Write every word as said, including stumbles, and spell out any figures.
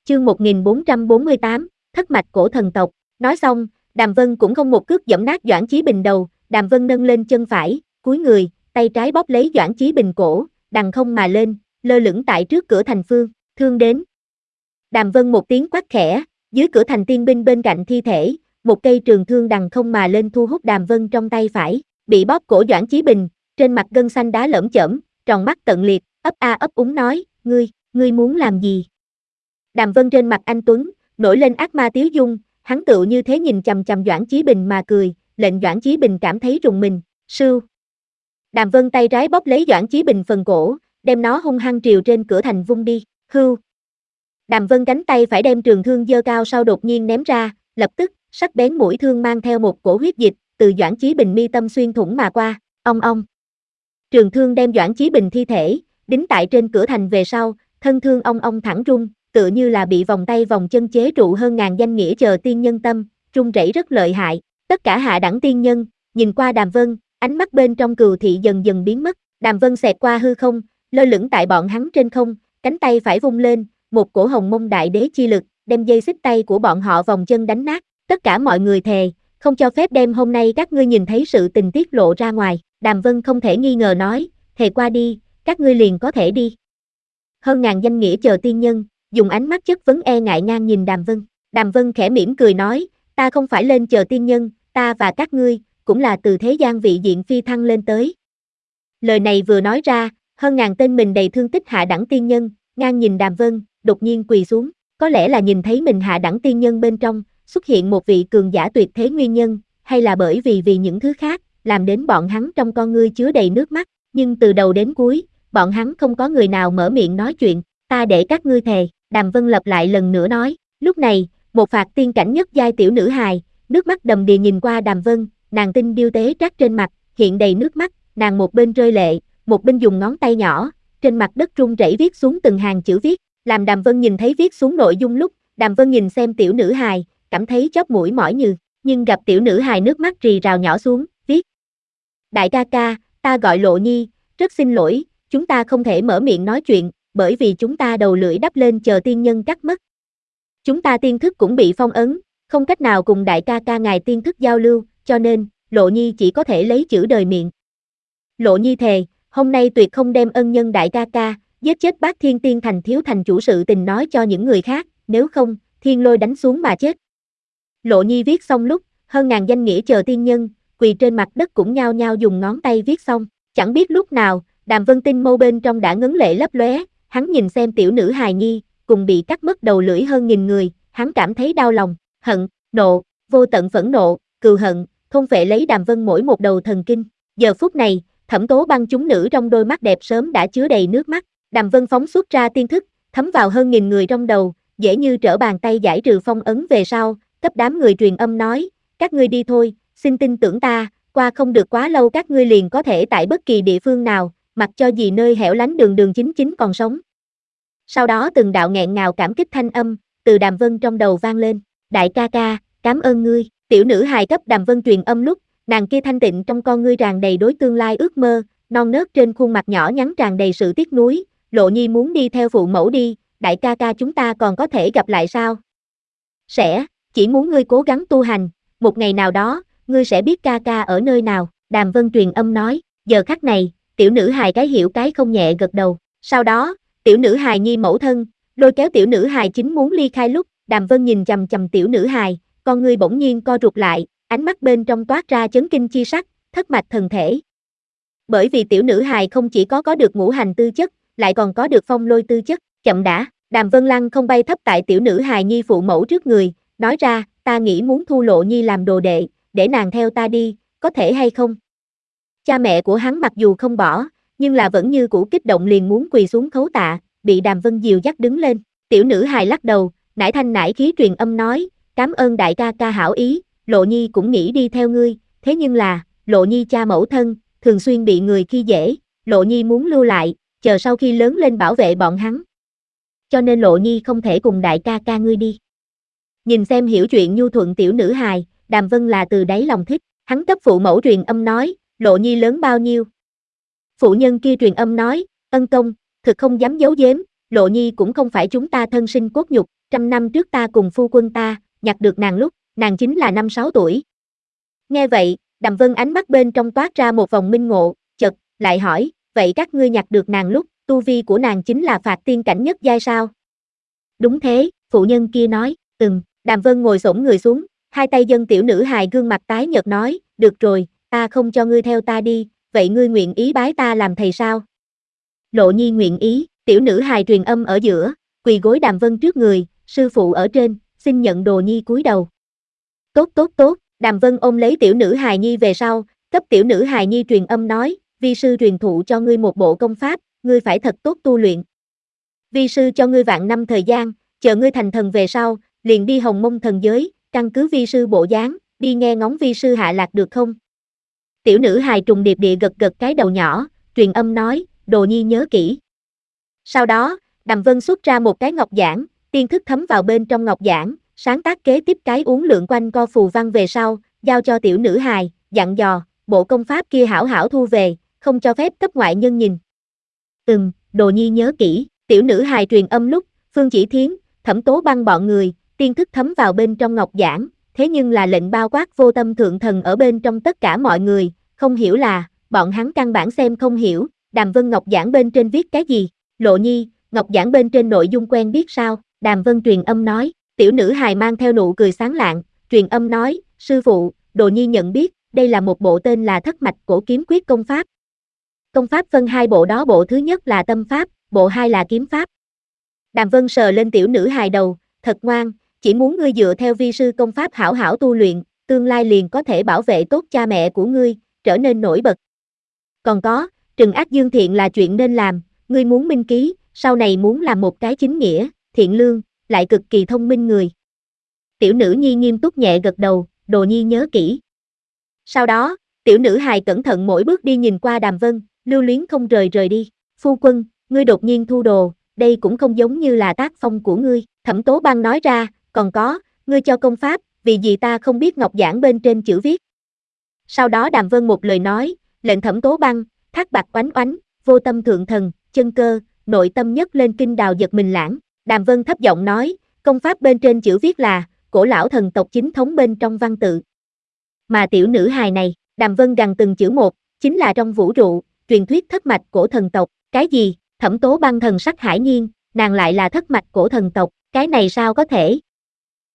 chương một nghìn bốn trăm bốn mươi tám, thất mạch cổ thần tộc. Nói xong, Đàm Vân cũng không một cước giẫm nát Doãn Chí Bình đầu, Đàm Vân nâng lên chân phải, cúi người, tay trái bóp lấy Doãn Chí Bình cổ, đằng không mà lên, lơ lửng tại trước cửa thành phương, thương đến. Đàm Vân một tiếng quát khẽ, dưới cửa thành tiên binh bên cạnh thi thể, một cây trường thương đằng không mà lên thu hút Đàm Vân trong tay phải, bị bóp cổ Doãn Chí Bình, trên mặt gân xanh đá lởm chởm, tròn mắt tận liệt, ấp a ấp úng nói, ngươi, ngươi muốn làm gì? Đàm Vân trên mặt anh tuấn, nổi lên ác ma tiếu dung, hắn tựu như thế nhìn chằm chằm Doãn Chí Bình mà cười, lệnh Doãn Chí Bình cảm thấy rùng mình, sưu. Đàm Vân tay trái bóp lấy Doãn Chí Bình phần cổ, đem nó hung hăng triều trên cửa thành vung đi, hưu. Đàm Vân cánh tay phải đem trường thương giơ cao sau đột nhiên ném ra, lập tức, sắc bén mũi thương mang theo một cổ huyết dịch, từ Doãn Chí Bình mi tâm xuyên thủng mà qua, ong ong. Trường thương đem Doãn Chí Bình thi thể, đính tại trên cửa thành về sau, thân thương ong ong thẳng rung, tựa như là bị vòng tay vòng chân chế trụ hơn ngàn danh nghĩa chờ tiên nhân tâm, rung rẩy rất lợi hại. Tất cả hạ đẳng tiên nhân, nhìn qua Đàm Vân, ánh mắt bên trong cừu thị dần dần biến mất, Đàm Vân xẹt qua hư không, lơ lửng tại bọn hắn trên không, cánh tay phải vung lên, một cổ hồng mông đại đế chi lực, đem dây xích tay của bọn họ vòng chân đánh nát, tất cả mọi người thề, không cho phép đem hôm nay các ngươi nhìn thấy sự tình tiết lộ ra ngoài, Đàm Vân không thể nghi ngờ nói, thề qua đi, các ngươi liền có thể đi. Hơn ngàn danh nghĩa chờ tiên nhân, dùng ánh mắt chất vấn e ngại ngang nhìn Đàm Vân, Đàm Vân khẽ mỉm cười nói, ta không phải lên chờ tiên nhân, ta và các ngươi, cũng là từ thế gian vị diện phi thăng lên tới. Lời này vừa nói ra, hơn ngàn tên mình đầy thương tích hạ đẳng tiên nhân, ngang nhìn Đàm Vân, đột nhiên quỳ xuống, có lẽ là nhìn thấy mình hạ đẳng tiên nhân bên trong, xuất hiện một vị cường giả tuyệt thế nguyên nhân, hay là bởi vì vì những thứ khác, làm đến bọn hắn trong con ngươi chứa đầy nước mắt, nhưng từ đầu đến cuối, bọn hắn không có người nào mở miệng nói chuyện, ta để các ngươi thề, Đàm Vân lặp lại lần nữa nói, lúc này, một phạt tiên cảnh nhất giai tiểu nữ hài, nước mắt đầm đìa nhìn qua Đàm Vân, nàng tinh điêu tế trát trên mặt, hiện đầy nước mắt, nàng một bên rơi lệ, một bên dùng ngón tay nhỏ, trên mặt đất run rẩy viết xuống từng hàng chữ viết, làm Đàm Vân nhìn thấy viết xuống nội dung lúc, Đàm Vân nhìn xem tiểu nữ hài, cảm thấy chóp mũi mỏi nhừ, nhưng gặp tiểu nữ hài nước mắt rì rào nhỏ xuống, viết. Đại ca ca, ta gọi Lộ Nhi, rất xin lỗi, chúng ta không thể mở miệng nói chuyện, bởi vì chúng ta đầu lưỡi đắp lên chờ tiên nhân cắt mất. Chúng ta tiên thức cũng bị phong ấn, không cách nào cùng đại ca ca ngài tiên thức giao lưu, cho nên, Lộ Nhi chỉ có thể lấy chữ đời miệng. Lộ Nhi thề, hôm nay tuyệt không đem ân nhân đại ca ca, giết chết bác thiên tiên thành thiếu thành chủ sự tình nói cho những người khác, nếu không, thiên lôi đánh xuống mà chết. Lộ Nhi viết xong lúc, hơn ngàn danh nghĩa chờ tiên nhân, quỳ trên mặt đất cũng nhao nhao dùng ngón tay viết xong, chẳng biết lúc nào, Đàm Vân tinh mâu bên trong đã ngấn lệ lấp lóe, hắn nhìn xem tiểu nữ hài nhi, cùng bị cắt mất đầu lưỡi hơn nghìn người, hắn cảm thấy đau lòng, hận, nộ, vô tận phẫn nộ, cừu hận, thôn phệ lấy Đàm Vân mỗi một đầu thần kinh. Giờ phút này, Thẩm Tố Băng chúng nữ trong đôi mắt đẹp sớm đã chứa đầy nước mắt, Đàm Vân phóng xuất ra tiên thức, thấm vào hơn nghìn người trong đầu, dễ như trở bàn tay giải trừ phong ấn về sau, cấp đám người truyền âm nói, các ngươi đi thôi, xin tin tưởng ta, qua không được quá lâu các ngươi liền có thể tại bất kỳ địa phương nào, mặc cho gì nơi hẻo lánh đường đường chính chính còn sống. Sau đó từng đạo nghẹn ngào cảm kích thanh âm, từ Đàm Vân trong đầu vang lên, đại ca ca, cảm ơn ngươi, tiểu nữ hài cấp Đàm Vân truyền âm lúc, nàng kia thanh tịnh trong con ngươi tràn đầy đối tương lai ước mơ, non nớt trên khuôn mặt nhỏ nhắn tràn đầy sự tiếc nuối, Lộ Nhi muốn đi theo phụ mẫu đi, đại ca ca chúng ta còn có thể gặp lại sao? Sẽ, chỉ muốn ngươi cố gắng tu hành, một ngày nào đó, ngươi sẽ biết ca ca ở nơi nào, Đàm Vân truyền âm nói, giờ khắc này, tiểu nữ hài cái hiểu cái không nhẹ gật đầu, sau đó, tiểu nữ hài nhi mẫu thân, lôi kéo tiểu nữ hài chính muốn ly khai lúc, Đàm Vân nhìn chằm chằm tiểu nữ hài, con ngươi bỗng nhiên co rụt lại, ánh mắt bên trong toát ra chấn kinh chi sắc, thất mạch thần thể. Bởi vì tiểu nữ hài không chỉ có có được ngũ hành tư chất, lại còn có được phong lôi tư chất, chậm đã, Đàm Vân Lăng không bay thấp tại tiểu nữ hài nhi phụ mẫu trước người, nói ra, ta nghĩ muốn thu Lộ Nhi làm đồ đệ, để nàng theo ta đi, có thể hay không? Cha mẹ của hắn mặc dù không bỏ, nhưng là vẫn như cũ kích động liền muốn quỳ xuống khấu tạ, bị Đàm Vân dìu dắt đứng lên, tiểu nữ hài lắc đầu, nải thanh nải khí truyền âm nói, cảm ơn đại ca ca hảo ý, Lộ Nhi cũng nghĩ đi theo ngươi, thế nhưng là, Lộ Nhi cha mẫu thân, thường xuyên bị người khi dễ, Lộ Nhi muốn lưu lại, chờ sau khi lớn lên bảo vệ bọn hắn. Cho nên Lộ Nhi không thể cùng đại ca ca ngươi đi. Nhìn xem hiểu chuyện nhu thuận tiểu nữ hài, Đàm Vân là từ đáy lòng thích, hắn cấp phụ mẫu truyền âm nói, Lộ Nhi lớn bao nhiêu? Phụ nhân kia truyền âm nói, ân công, thực không dám giấu giếm, Lộ Nhi cũng không phải chúng ta thân sinh cốt nhục, trăm năm trước ta cùng phu quân ta, nhặt được nàng lúc, nàng chính là năm sáu tuổi. Nghe vậy, Đàm Vân ánh mắt bên trong toát ra một vòng minh ngộ, chợt, lại hỏi, vậy các ngươi nhặt được nàng lúc, tu vi của nàng chính là phạt tiên cảnh nhất giai sao? Đúng thế, phụ nhân kia nói, ừm, Đàm Vân ngồi xổm người xuống, hai tay dâng tiểu nữ hài gương mặt tái nhợt nói, được rồi, ta không cho ngươi theo ta đi, vậy ngươi nguyện ý bái ta làm thầy sao? Lộ Nhi nguyện ý, tiểu nữ hài truyền âm ở giữa, quỳ gối Đàm Vân trước người, sư phụ ở trên, xin nhận đồ nhi cúi đầu. Tốt tốt tốt, Đàm Vân ôm lấy tiểu nữ hài nhi về sau, cấp tiểu nữ hài nhi truyền âm nói, vi sư truyền thụ cho ngươi một bộ công pháp, ngươi phải thật tốt tu luyện. Vi sư cho ngươi vạn năm thời gian, chờ ngươi thành thần về sau, liền đi Hồng Mông thần giới, căn cứ vi sư bộ dáng, đi nghe ngóng vi sư hạ lạc được không? Tiểu nữ hài trùng điệp địa gật gật cái đầu nhỏ, truyền âm nói, đồ nhi nhớ kỹ. Sau đó, Đàm Vân xuất ra một cái ngọc giản, tiên thức thấm vào bên trong ngọc giản, sáng tác kế tiếp cái uốn lượn quanh co phù văn về sau, giao cho tiểu nữ hài, dặn dò, bộ công pháp kia hảo hảo thu về, không cho phép cấp ngoại nhân nhìn. Ừm, đồ nhi nhớ kỹ, tiểu nữ hài truyền âm lúc, Phương Chỉ Thiến, Thẩm Tố Băng bọn người, tiên thức thấm vào bên trong ngọc giản, thế nhưng là lệnh bao quát vô tâm thượng thần ở bên trong tất cả mọi người, không hiểu là, bọn hắn căn bản xem không hiểu, Đàm Vân ngọc giản bên trên viết cái gì, Lộ Nhi, ngọc giản bên trên nội dung quen biết sao, Đàm Vân truyền âm nói, tiểu nữ hài mang theo nụ cười sáng lạng, truyền âm nói, sư phụ, đồ nhi nhận biết, đây là một bộ tên là Thất Mạch Cổ Kiếm Quyết công pháp. Công pháp phân hai bộ đó, bộ thứ nhất là tâm pháp, bộ hai là kiếm pháp. Đàm Vân sờ lên tiểu nữ hài đầu, thật ngoan, chỉ muốn ngươi dựa theo vi sư công pháp hảo hảo tu luyện, tương lai liền có thể bảo vệ tốt cha mẹ của ngươi, trở nên nổi bật. Còn có, trừng ác dương thiện là chuyện nên làm, ngươi muốn minh ký, sau này muốn làm một cái chính nghĩa, thiện lương, lại cực kỳ thông minh người. Tiểu nữ nhi nghiêm túc nhẹ gật đầu, đồ nhi nhớ kỹ. Sau đó, tiểu nữ hài cẩn thận mỗi bước đi nhìn qua Đàm Vân, lưu luyến không rời rời đi. Phu quân, ngươi đột nhiên thu đồ, đây cũng không giống như là tác phong của ngươi. Thẩm Tố Băng nói ra, còn có, ngươi cho công pháp, vì gì ta không biết ngọc giản bên trên chữ viết. Sau đó Đàm Vân một lời nói, lệnh Thẩm Tố Băng, Thác Bạc oánh oánh, vô tâm thượng thần, chân cơ, nội tâm nhất lên kinh đào giật mình lãng. Đàm Vân thấp giọng nói, công pháp bên trên chữ viết là, cổ lão thần tộc chính thống bên trong văn tự. Mà tiểu nữ hài này, Đàm Vân gằn từng chữ một, chính là trong vũ trụ, truyền thuyết thất mạch cổ thần tộc, cái gì? Thẩm Tố Băng thần sắc hải nhiên, nàng lại là thất mạch cổ thần tộc, cái này sao có thể?